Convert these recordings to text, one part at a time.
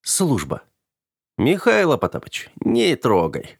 служба. Михаил Потапыч, не трогай.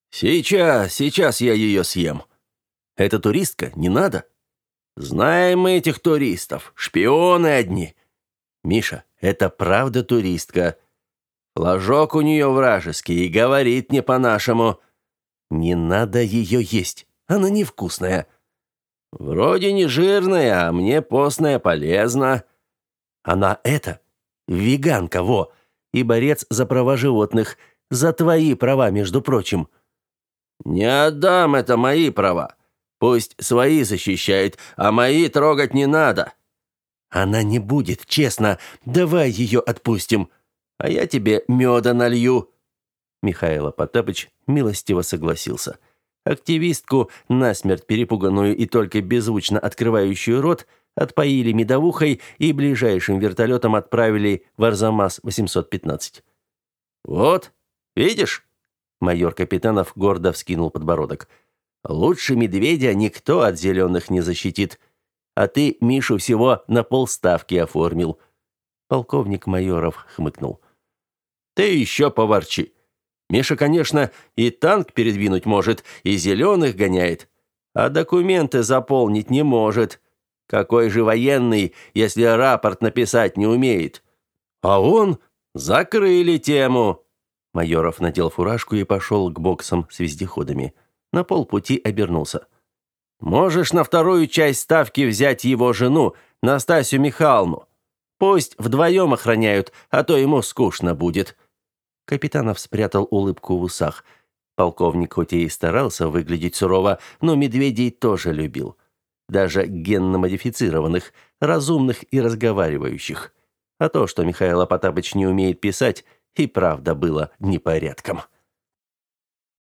Сейчас я ее съем. Это туристка, не надо? Знаем мы этих туристов, шпионы одни. Миша, это правда туристка. Флажок у нее вражеский и говорит не по-нашему. Не надо ее есть, она невкусная. Вроде не жирная, а мне постная полезна. Она веганка, во, и борец за права животных, за твои права, между прочим. Не отдам, это мои права. Пусть свои защищает, а мои трогать не надо. Она не будет, честно. Давай ее отпустим, а я тебе меда налью. Михаил Потапыч милостиво согласился. Активистку, насмерть перепуганную и только беззвучно открывающую рот, отпоили медовухой и ближайшим вертолетом отправили в Арзамас-815. «Вот, видишь?» Майор Капитанов гордо вскинул подбородок. «Лучше медведя никто от зеленых не защитит. А ты Мишу всего на полставки оформил». Полковник Майоров хмыкнул. «Ты еще поворчи. Миша, конечно, и танк передвинуть может, и зеленых гоняет, а документы заполнить не может. Какой же военный, если рапорт написать не умеет? А он... Закрыли тему». Майоров надел фуражку и пошел к боксам с вездеходами. На полпути обернулся. «Можешь на вторую часть ставки взять его жену, Настасью Михайловну. Пусть вдвоем охраняют, а то ему скучно будет». Капитанов спрятал улыбку в усах. Полковник хоть и старался выглядеть сурово, но медведей тоже любил. Даже генно-модифицированных, разумных и разговаривающих. А то, что Михаил Потапыч не умеет писать, и правда было непорядком.